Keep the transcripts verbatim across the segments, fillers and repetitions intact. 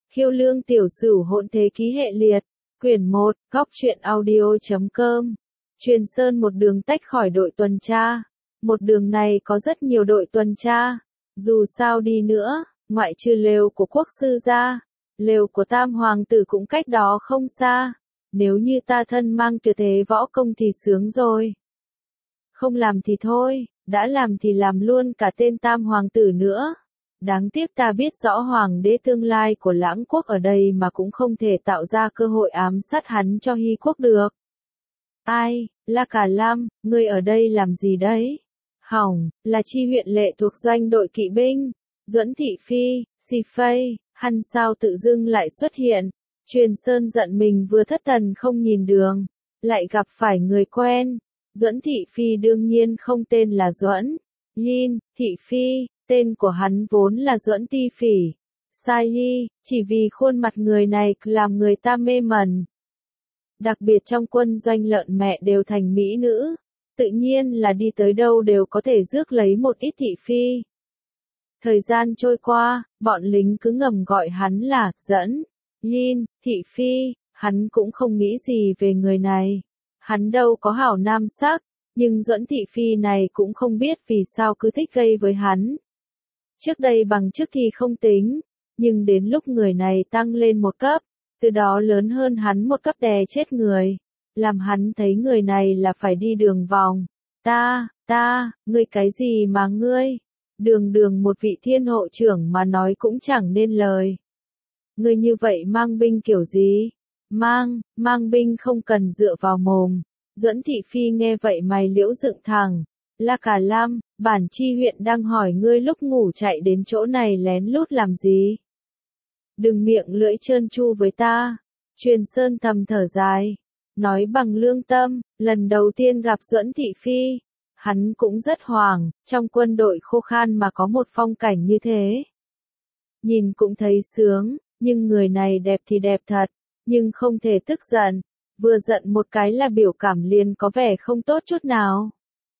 Khiêu Lương Tiểu Sửu Hỗn Thế Ký Hệ Liệt, quyển một, góc truyện audio chấm com. Truyền Sơn một đường tách khỏi đội tuần tra. Một đường này có rất nhiều đội tuần tra. Dù sao đi nữa, ngoại trừ lều của quốc sư ra, lều của Tam Hoàng tử cũng cách đó không xa. Nếu như ta thân mang tuyệt thế võ công thì sướng rồi. Không làm thì thôi, đã làm thì làm luôn cả tên Tam Hoàng tử nữa. Đáng tiếc ta biết rõ hoàng đế tương lai của Lãng quốc ở đây mà cũng không thể tạo ra cơ hội ám sát hắn cho Hy quốc được. Ai, La Cả Lam, ngươi ở đây làm gì đấy? Hỏng, là Chi huyện lệ thuộc doanh đội kỵ binh. Duẫn Thị Phi, Si Phây, hắn sao tự dưng lại xuất hiện? Truyền Sơn giận mình vừa thất thần không nhìn đường, lại gặp phải người quen. Duẫn Thị Phi đương nhiên không tên là Duẫn Yin Thị Phi, tên của hắn vốn là Duẫn Ti Phỉ. Sai Ly, chỉ vì khuôn mặt người này làm người ta mê mẩn. Đặc biệt trong quân doanh lợn mẹ đều thành mỹ nữ, tự nhiên là đi tới đâu đều có thể rước lấy một ít thị phi. Thời gian trôi qua, bọn lính cứ ngầm gọi hắn là Duẫn Yin Thị Phi, hắn cũng không nghĩ gì về người này. Hắn đâu có hảo nam sắc, nhưng Duẫn Thị Phi này cũng không biết vì sao cứ thích gây với hắn. Trước đây bằng trước thì không tính, nhưng đến lúc người này tăng lên một cấp, từ đó lớn hơn hắn một cấp đè chết người, làm hắn thấy người này là phải đi đường vòng. Ta, ta, ngươi cái gì mà ngươi? Đường đường một vị thiên hộ trưởng mà nói cũng chẳng nên lời. Ngươi như vậy mang binh kiểu gì? Mang, mang binh không cần dựa vào mồm. Duẫn Thị Phi nghe vậy mày liễu dựng thẳng. La Cả Lam, bản Chi huyện đang hỏi ngươi lúc ngủ chạy đến chỗ này lén lút làm gì? Đừng miệng lưỡi trơn tru với ta. Truyền Sơn thầm thở dài, nói bằng lương tâm, lần đầu tiên gặp Duẫn Thị Phi, hắn cũng rất hoảng, trong quân đội khô khan mà có một phong cảnh như thế. Nhìn cũng thấy sướng, nhưng người này đẹp thì đẹp thật, nhưng không thể tức giận, vừa giận một cái là biểu cảm liền có vẻ không tốt chút nào.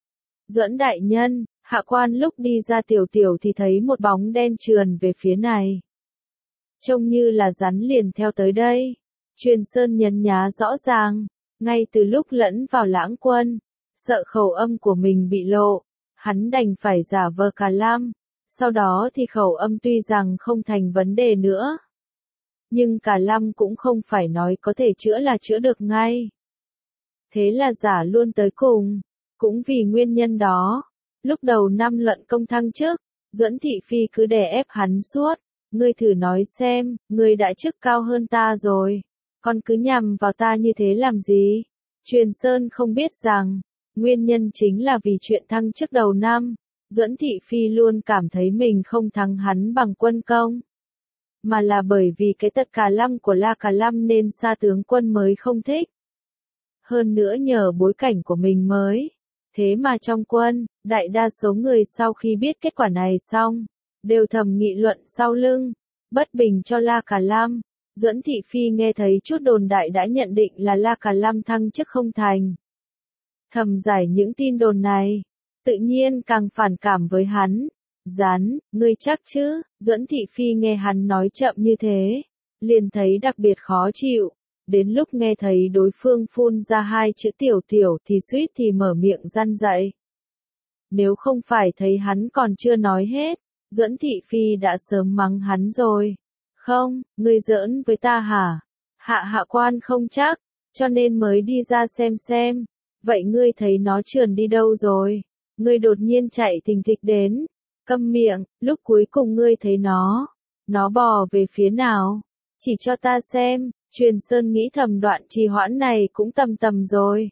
Duẫn đại nhân, hạ quan lúc đi ra tiểu tiểu thì thấy một bóng đen trườn về phía này. Trông như là rắn liền theo tới đây. Truyền Sơn nhấn nhá rõ ràng, ngay từ lúc lẫn vào Lãng quân, sợ khẩu âm của mình bị lộ, hắn đành phải giả vờ Cả Lam, sau đó thì khẩu âm tuy rằng không thành vấn đề nữa. Nhưng Cả Lam cũng không phải nói có thể chữa là chữa được ngay. Thế là giả luôn tới cùng, cũng vì nguyên nhân đó, lúc đầu năm luận công thăng chức, Duẫn Thị Phi cứ đè ép hắn suốt, ngươi thử nói xem, ngươi đã chức cao hơn ta rồi. Còn cứ nhằm vào ta như thế làm gì? Truyền Sơn không biết rằng, nguyên nhân chính là vì chuyện thăng chức đầu năm, Duẫn Thị Phi luôn cảm thấy mình không thắng hắn bằng quân công. Mà là bởi vì cái tật Cả Lam của La Cả Lam nên Sa tướng quân mới không thích. Hơn nữa nhờ bối cảnh của mình mới. Thế mà trong quân, đại đa số người sau khi biết kết quả này xong, đều thầm nghị luận sau lưng, bất bình cho La Cả Lam. Duẫn Thị Phi nghe thấy chút đồn đại đã nhận định là La Cả Lam thăng chức không thành. Thầm giải những tin đồn này, tự nhiên càng phản cảm với hắn. Rắn, ngươi chắc chứ? Duẫn Thị Phi nghe hắn nói chậm như thế, liền thấy đặc biệt khó chịu. Đến lúc nghe thấy đối phương phun ra hai chữ tiểu tiểu thì suýt thì mở miệng răn dậy. Nếu không phải thấy hắn còn chưa nói hết, Duẫn Thị Phi đã sớm mắng hắn rồi. Không, ngươi giỡn với ta hả? Hạ hạ quan không chắc, cho nên mới đi ra xem xem. Vậy ngươi thấy nó trườn đi đâu rồi? Ngươi đột nhiên chạy thình thịch đến. Câm miệng, lúc cuối cùng ngươi thấy nó. Nó bò về phía nào? Chỉ cho ta xem. Truyền Sơn nghĩ thầm đoạn trì hoãn này cũng tầm tầm rồi.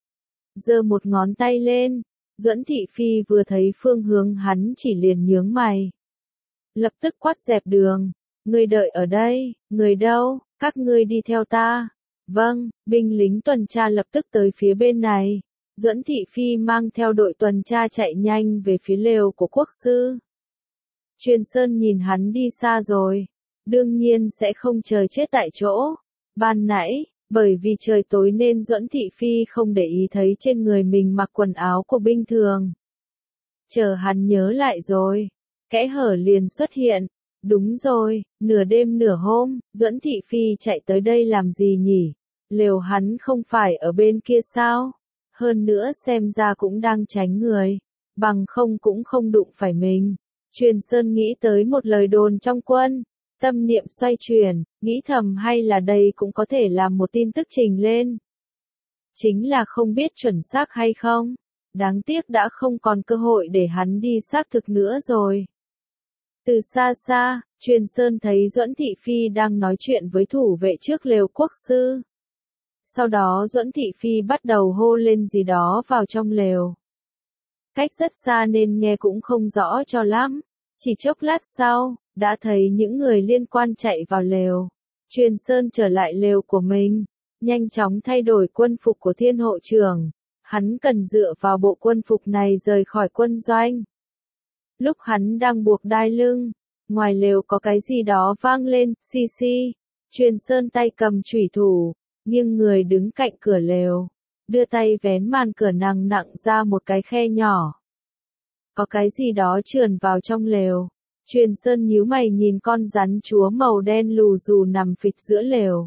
Giơ một ngón tay lên. Duẫn Thị Phi vừa thấy phương hướng hắn chỉ liền nhướng mày. Lập tức quát dẹp đường. Người đợi ở đây, người đâu, các ngươi đi theo ta. Vâng, binh lính tuần tra lập tức tới phía bên này. Duẫn Thị Phi mang theo đội tuần tra chạy nhanh về phía lều của quốc sư. Truyền Sơn nhìn hắn đi xa rồi, đương nhiên sẽ không chờ chết tại chỗ. Ban nãy, bởi vì trời tối nên Duẫn Thị Phi không để ý thấy trên người mình mặc quần áo của binh thường. Chờ hắn nhớ lại rồi, kẽ hở liền xuất hiện. Đúng rồi, nửa đêm nửa hôm, Duẫn Thị Phi chạy tới đây làm gì nhỉ? Lều hắn không phải ở bên kia sao? Hơn nữa xem ra cũng đang tránh người, bằng không cũng không đụng phải mình. Truyền Sơn nghĩ tới một lời đồn trong quân, tâm niệm xoay chuyển, nghĩ thầm hay là đây cũng có thể làm một tin tức trình lên. Chính là không biết chuẩn xác hay không, đáng tiếc đã không còn cơ hội để hắn đi xác thực nữa rồi. Từ xa xa, Truyền Sơn thấy Duẫn Thị Phi đang nói chuyện với thủ vệ trước lều quốc sư. Sau đó Duẫn Thị Phi bắt đầu hô lên gì đó vào trong lều. Cách rất xa nên nghe cũng không rõ cho lắm. Chỉ chốc lát sau, đã thấy những người liên quan chạy vào lều. Truyền Sơn trở lại lều của mình, nhanh chóng thay đổi quân phục của Thiên Hộ Trưởng. Hắn cần dựa vào bộ quân phục này rời khỏi quân doanh. Lúc hắn đang buộc đai lưng, ngoài lều có cái gì đó vang lên, xì xì. Truyền Sơn tay cầm chủy thủ, nghiêng người đứng cạnh cửa lều, đưa tay vén màn cửa nặng nặng ra một cái khe nhỏ. Có cái gì đó trườn vào trong lều. Truyền Sơn nhíu mày nhìn con rắn chúa màu đen lù dù nằm phịch giữa lều.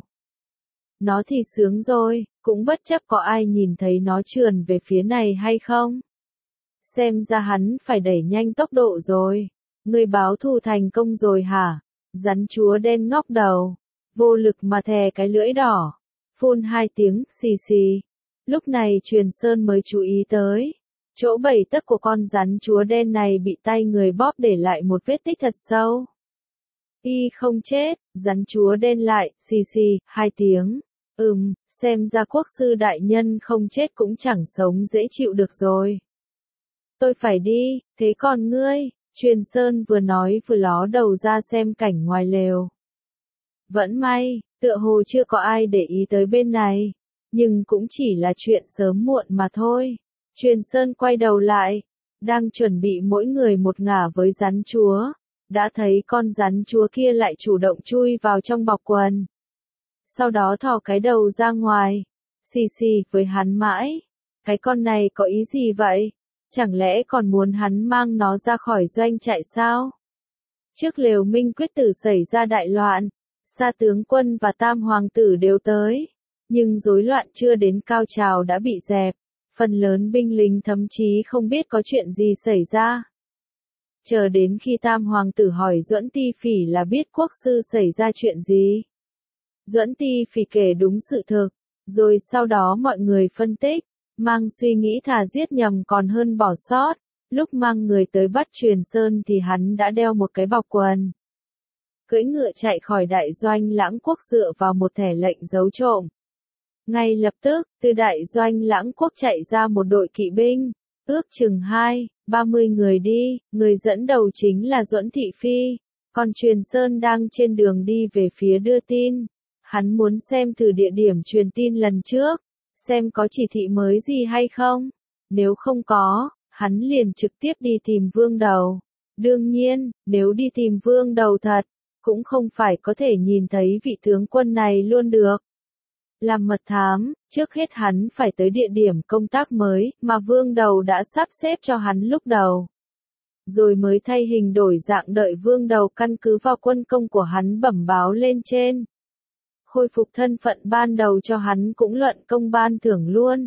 Nó thì sướng rồi, cũng bất chấp có ai nhìn thấy nó trườn về phía này hay không. Xem ra hắn phải đẩy nhanh tốc độ rồi. Người báo thù thành công rồi hả? Rắn chúa đen ngóc đầu, vô lực mà thè cái lưỡi đỏ, phun hai tiếng xì xì. Lúc này Truyền Sơn mới chú ý tới, chỗ bảy tấc của con rắn chúa đen này bị tay người bóp để lại một vết tích thật sâu. Y không chết, rắn chúa đen lại, xì xì, hai tiếng. Ừm, xem ra quốc sư đại nhân không chết cũng chẳng sống dễ chịu được rồi. Tôi phải đi, thế còn ngươi? Truyền Sơn vừa nói vừa ló đầu ra xem cảnh ngoài lều. Vẫn may, tựa hồ chưa có ai để ý tới bên này, nhưng cũng chỉ là chuyện sớm muộn mà thôi. Truyền Sơn quay đầu lại, đang chuẩn bị mỗi người một ngả với rắn chúa, đã thấy con rắn chúa kia lại chủ động chui vào trong bọc quần. Sau đó thò cái đầu ra ngoài, xì xì với hắn mãi. Cái con này có ý gì vậy? Chẳng lẽ còn muốn hắn mang nó ra khỏi doanh trại sao? Trước lều Minh Quyết Tử xảy ra đại loạn, Sa tướng quân và Tam hoàng tử đều tới, nhưng rối loạn chưa đến cao trào đã bị dẹp, phần lớn binh lính thậm chí không biết có chuyện gì xảy ra. Chờ đến khi Tam hoàng tử hỏi Duẫn Ti Phỉ là biết quốc sư xảy ra chuyện gì. Duẫn Ti Phỉ kể đúng sự thực, rồi sau đó mọi người phân tích, mang suy nghĩ thà giết nhầm còn hơn bỏ sót. Lúc mang người tới bắt Truyền Sơn thì hắn đã đeo một cái bọc quần. Cưỡi ngựa chạy khỏi đại doanh Lãng Quốc dựa vào một thẻ lệnh giấu trộm. Ngay lập tức, từ đại doanh Lãng Quốc chạy ra một đội kỵ binh, ước chừng hai, ba mươi người đi, người dẫn đầu chính là Duẫn Thị Phi, còn Truyền Sơn đang trên đường đi về phía đưa tin. Hắn muốn xem thử địa điểm truyền tin lần trước, xem có chỉ thị mới gì hay không. Nếu không có, hắn liền trực tiếp đi tìm Vương Đầu. Đương nhiên, nếu đi tìm Vương Đầu thật, cũng không phải có thể nhìn thấy vị tướng quân này luôn được. Làm mật thám, trước hết hắn phải tới địa điểm công tác mới mà Vương Đầu đã sắp xếp cho hắn lúc đầu. Rồi mới thay hình đổi dạng đợi Vương Đầu căn cứ vào quân công của hắn bẩm báo lên trên. Khôi phục thân phận ban đầu cho hắn cũng luận công ban thưởng luôn.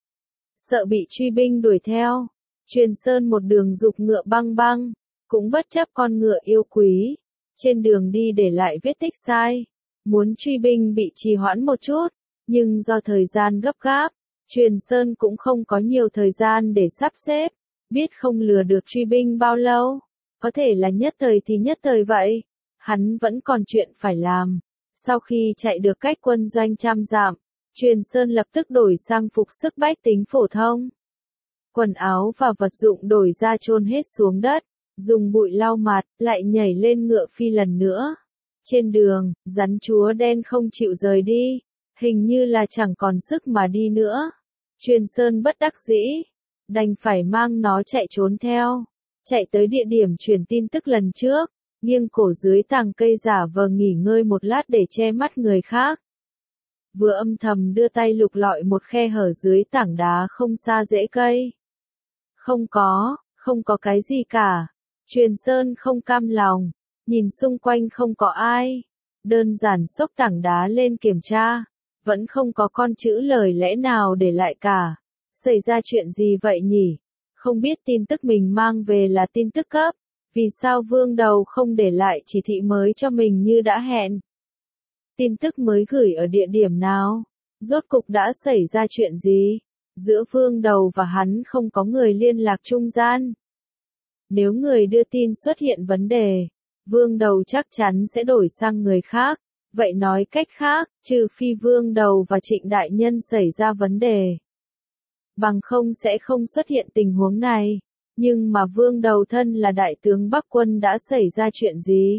Sợ bị truy binh đuổi theo, Truyền Sơn một đường dục ngựa băng băng, cũng bất chấp con ngựa yêu quý, trên đường đi để lại vết tích sai. Muốn truy binh bị trì hoãn một chút, nhưng do thời gian gấp gáp, Truyền Sơn cũng không có nhiều thời gian để sắp xếp, biết không lừa được truy binh bao lâu, có thể là nhất thời thì nhất thời vậy, hắn vẫn còn chuyện phải làm. Sau khi chạy được cách quân doanh trăm dặm, Truyền Sơn lập tức đổi sang phục sức bách tính phổ thông. Quần áo và vật dụng đổi ra chôn hết xuống đất, dùng bụi lau mặt, lại nhảy lên ngựa phi lần nữa. Trên đường, rắn chúa đen không chịu rời đi, hình như là chẳng còn sức mà đi nữa. Truyền Sơn bất đắc dĩ, đành phải mang nó chạy trốn theo, chạy tới địa điểm truyền tin tức lần trước, nghiêng cổ dưới tàng cây giả vờ nghỉ ngơi một lát để che mắt người khác. Vừa âm thầm đưa tay lục lọi một khe hở dưới tảng đá không xa rễ cây. Không có, không có cái gì cả. Truyền Sơn không cam lòng, nhìn xung quanh không có ai. Đơn giản xốc tảng đá lên kiểm tra, vẫn không có con chữ lời lẽ nào để lại cả. Xảy ra chuyện gì vậy nhỉ? Không biết tin tức mình mang về là tin tức cấp, vì sao Vương Đầu không để lại chỉ thị mới cho mình như đã hẹn? Tin tức mới gửi ở địa điểm nào? Rốt cục đã xảy ra chuyện gì? Giữa Vương Đầu và hắn không có người liên lạc trung gian. Nếu người đưa tin xuất hiện vấn đề, Vương Đầu chắc chắn sẽ đổi sang người khác. Vậy nói cách khác, trừ phi Vương Đầu và Trịnh Đại Nhân xảy ra vấn đề, bằng không sẽ không xuất hiện tình huống này. Nhưng mà Vương Đầu thân là đại tướng Bắc quân đã xảy ra chuyện gì?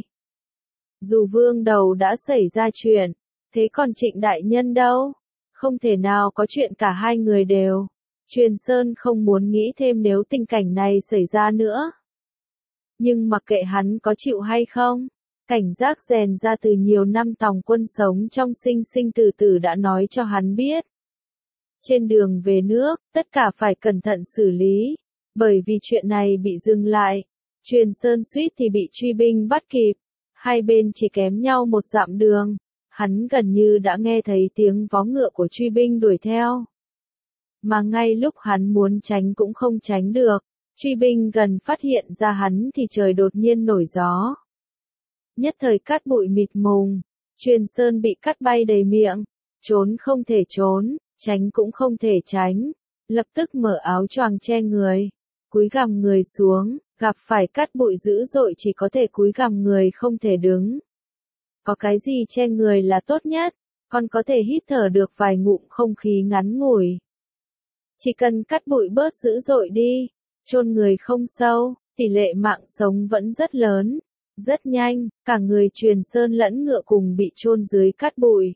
Dù Vương Đầu đã xảy ra chuyện, thế còn Trịnh Đại Nhân đâu? Không thể nào có chuyện cả hai người đều. Truyền Sơn không muốn nghĩ thêm nếu tình cảnh này xảy ra nữa. Nhưng mặc kệ hắn có chịu hay không, cảnh giác rèn ra từ nhiều năm tòng quân sống trong sinh sinh tử tử đã nói cho hắn biết. Trên đường về nước, tất cả phải cẩn thận xử lý, bởi vì chuyện này bị dừng lại. Truyền Sơn suýt thì bị truy binh bắt kịp, hai bên chỉ kém nhau một dặm đường. Hắn gần như đã nghe thấy tiếng vó ngựa của truy binh đuổi theo. Mà ngay lúc hắn muốn tránh cũng không tránh được, truy binh gần phát hiện ra hắn thì trời đột nhiên nổi gió. Nhất thời cát bụi mịt mùng, Truyền Sơn bị cát bay đầy miệng, trốn không thể trốn, tránh cũng không thể tránh, lập tức mở áo choàng che người, cúi gằm người xuống, gặp phải cát bụi dữ dội chỉ có thể cúi gằm người không thể đứng. Có cái gì che người là tốt nhất, còn có thể hít thở được vài ngụm không khí ngắn ngủi. Chỉ cần cát bụi bớt dữ dội đi, chôn người không sâu, tỷ lệ mạng sống vẫn rất lớn. Rất nhanh, cả người Truyền Sơn lẫn ngựa cùng bị chôn dưới cát bụi.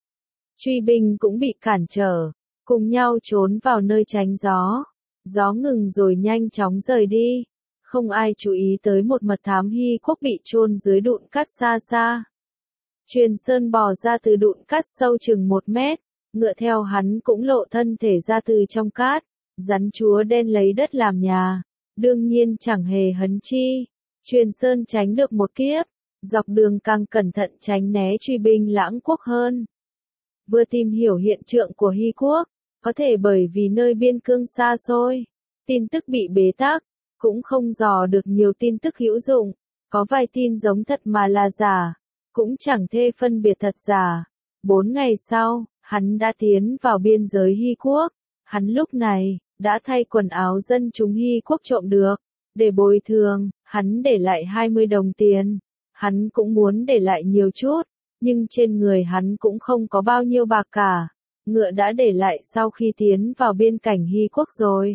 Truy binh cũng bị cản trở, cùng nhau trốn vào nơi tránh gió. Gió ngừng rồi nhanh chóng rời đi. Không ai chú ý tới một mật thám Hy Quốc bị chôn dưới đụn cát xa xa. Truyền Sơn bò ra từ đụn cát sâu chừng một mét, ngựa theo hắn cũng lộ thân thể ra từ trong cát. Rắn chúa đen lấy đất làm nhà, đương nhiên chẳng hề hấn chi. Truyền Sơn tránh được một kiếp, dọc đường càng cẩn thận tránh né truy binh Lãng Quốc hơn. Vừa tìm hiểu hiện trạng của Hy Quốc, có thể bởi vì nơi biên cương xa xôi, tin tức bị bế tắc, cũng không dò được nhiều tin tức hữu dụng, có vài tin giống thật mà là giả, cũng chẳng thể phân biệt thật giả. Bốn ngày sau, hắn đã tiến vào biên giới Hy Quốc, hắn lúc này, đã thay quần áo dân chúng Hy Quốc trộm được. Để bồi thường, hắn để lại hai mươi đồng tiền. Hắn cũng muốn để lại nhiều chút, nhưng trên người hắn cũng không có bao nhiêu bạc cả. Ngựa đã để lại sau khi tiến vào biên cảnh Hy Quốc rồi.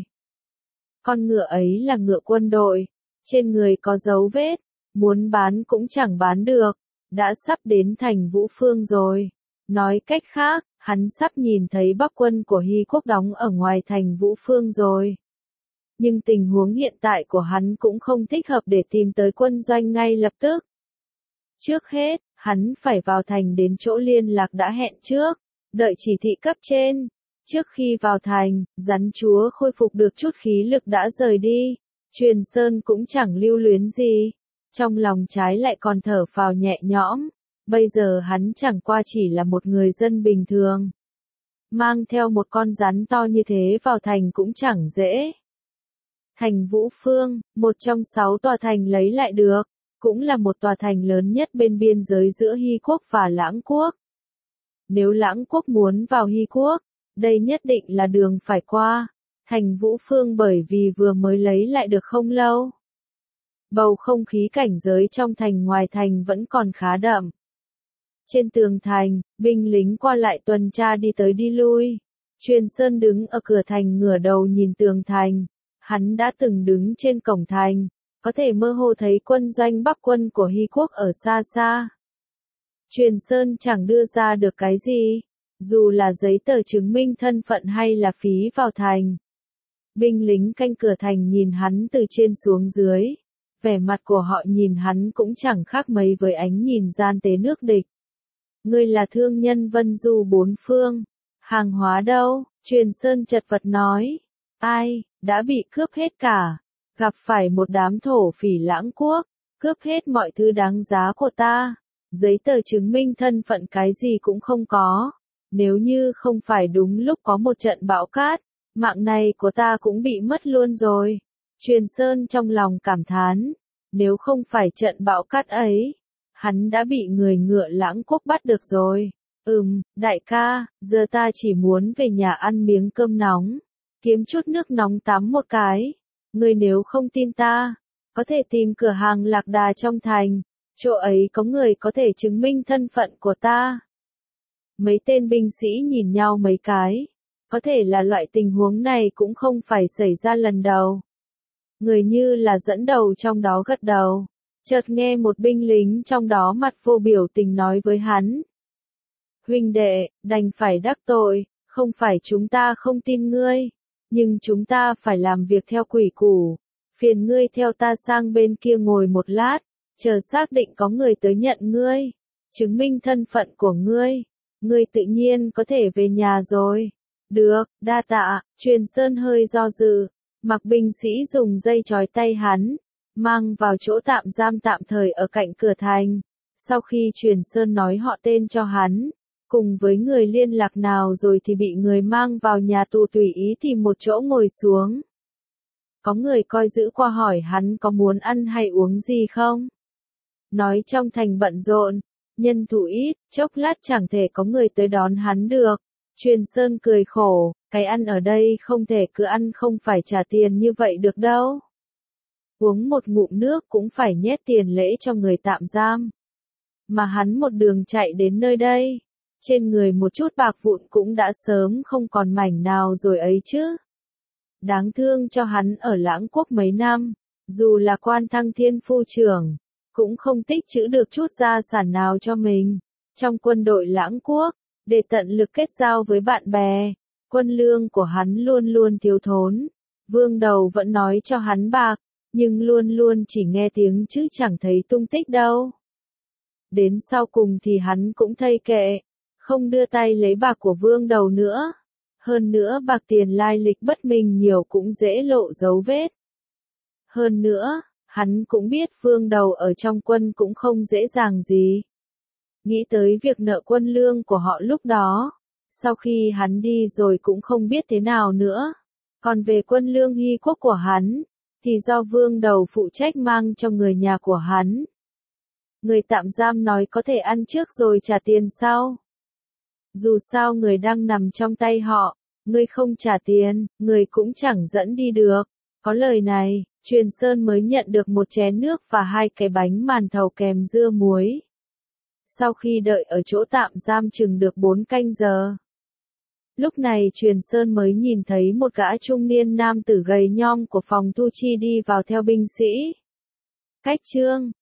Con ngựa ấy là ngựa quân đội, trên người có dấu vết, muốn bán cũng chẳng bán được, đã sắp đến thành Vũ Phương rồi. Nói cách khác, hắn sắp nhìn thấy Bắc quân của Hy Quốc đóng ở ngoài thành Vũ Phương rồi. Nhưng tình huống hiện tại của hắn cũng không thích hợp để tìm tới quân doanh ngay lập tức. Trước hết, hắn phải vào thành đến chỗ liên lạc đã hẹn trước, đợi chỉ thị cấp trên. Trước khi vào thành, rắn chúa khôi phục được chút khí lực đã rời đi. Truyền Sơn cũng chẳng lưu luyến gì. Trong lòng trái lại còn thở phào nhẹ nhõm. Bây giờ hắn chẳng qua chỉ là một người dân bình thường. Mang theo một con rắn to như thế vào thành cũng chẳng dễ. Thành Vũ Phương, một trong sáu tòa thành lấy lại được, cũng là một tòa thành lớn nhất bên biên giới giữa Hy Quốc và Lãng Quốc. Nếu Lãng Quốc muốn vào Hy Quốc, đây nhất định là đường phải qua. Thành Vũ Phương bởi vì vừa mới lấy lại được không lâu. Bầu không khí cảnh giới trong thành ngoài thành vẫn còn khá đậm. Trên tường thành, binh lính qua lại tuần tra đi tới đi lui. Truyền Sơn đứng ở cửa thành ngửa đầu nhìn tường thành. Hắn đã từng đứng trên cổng thành, có thể mơ hồ thấy quân doanh Bắc quân của Hy Quốc ở xa xa. Truyền Sơn chẳng đưa ra được cái gì, dù là giấy tờ chứng minh thân phận hay là phí vào thành. Binh lính canh cửa thành nhìn hắn từ trên xuống dưới, vẻ mặt của họ nhìn hắn cũng chẳng khác mấy với ánh nhìn gian tế nước địch. Ngươi là thương nhân vân du bốn phương, hàng hóa đâu? Truyền Sơn chật vật nói. Ai, đã bị cướp hết cả, gặp phải một đám thổ phỉ Lãng Quốc, cướp hết mọi thứ đáng giá của ta. Giấy tờ chứng minh thân phận cái gì cũng không có. Nếu như không phải đúng lúc có một trận bão cát, mạng này của ta cũng bị mất luôn rồi. Truyền Sơn trong lòng cảm thán, nếu không phải trận bão cát ấy, hắn đã bị người Ngựa Lãng Quốc bắt được rồi. Ừm, đại ca, giờ ta chỉ muốn về nhà ăn miếng cơm nóng, kiếm chút nước nóng tắm một cái. Ngươi nếu không tin ta, có thể tìm cửa hàng lạc đà trong thành, chỗ ấy có người có thể chứng minh thân phận của ta. Mấy tên binh sĩ nhìn nhau mấy cái, có thể là loại tình huống này cũng không phải xảy ra lần đầu. Người như là dẫn đầu trong đó gật đầu, chợt nghe một binh lính trong đó mặt vô biểu tình nói với hắn. Huynh đệ, đành phải đắc tội, không phải chúng ta không tin ngươi, nhưng chúng ta phải làm việc theo quy củ. Phiền ngươi theo ta sang bên kia ngồi một lát, chờ xác định có người tới nhận ngươi, chứng minh thân phận của ngươi, ngươi tự nhiên có thể về nhà rồi. Được, đa tạ. Truyền Sơn hơi do dự, mặc binh sĩ dùng dây trói tay hắn, mang vào chỗ tạm giam tạm thời ở cạnh cửa thành. Sau khi Truyền Sơn nói họ tên cho hắn, cùng với người liên lạc nào rồi thì bị người mang vào nhà tù tùy ý tìm một chỗ ngồi xuống. Có người coi giữ qua hỏi hắn có muốn ăn hay uống gì không? Nói trong thành bận rộn, nhân thủ ít, chốc lát chẳng thể có người tới đón hắn được. Truyền Sơn cười khổ, cái ăn ở đây không thể cứ ăn không phải trả tiền như vậy được đâu. Uống một ngụm nước cũng phải nhét tiền lễ cho người tạm giam. Mà hắn một đường chạy đến nơi đây, trên người một chút bạc vụn cũng đã sớm không còn mảnh nào rồi ấy chứ. Đáng thương cho hắn ở Lãng Quốc mấy năm, dù là quan thăng thiên phu trưởng, cũng không tích trữ được chút gia sản nào cho mình. Trong quân đội Lãng Quốc, để tận lực kết giao với bạn bè, quân lương của hắn luôn luôn thiếu thốn. Vương Đầu vẫn nói cho hắn bạc, nhưng luôn luôn chỉ nghe tiếng chứ chẳng thấy tung tích đâu. Đến sau cùng thì hắn cũng thây kệ, không đưa tay lấy bạc của Vương Đầu nữa. Hơn nữa bạc tiền lai lịch bất minh nhiều cũng dễ lộ dấu vết. Hơn nữa, hắn cũng biết Vương Đầu ở trong quân cũng không dễ dàng gì. Nghĩ tới việc nợ quân lương của họ lúc đó, sau khi hắn đi rồi cũng không biết thế nào nữa. Còn về quân lương Hy Quốc của hắn, thì do Vương Đầu phụ trách mang cho người nhà của hắn. Người tạm giam nói có thể ăn trước rồi trả tiền sau. Dù sao người đang nằm trong tay họ, người không trả tiền, người cũng chẳng dẫn đi được. Có lời này, Truyền Sơn mới nhận được một chén nước và hai cái bánh màn thầu kèm dưa muối. Sau khi đợi ở chỗ tạm giam chừng được bốn canh giờ. Lúc này Truyền Sơn mới nhìn thấy một gã trung niên nam tử gầy nhom của phòng thu chi đi vào theo binh sĩ. Cách chương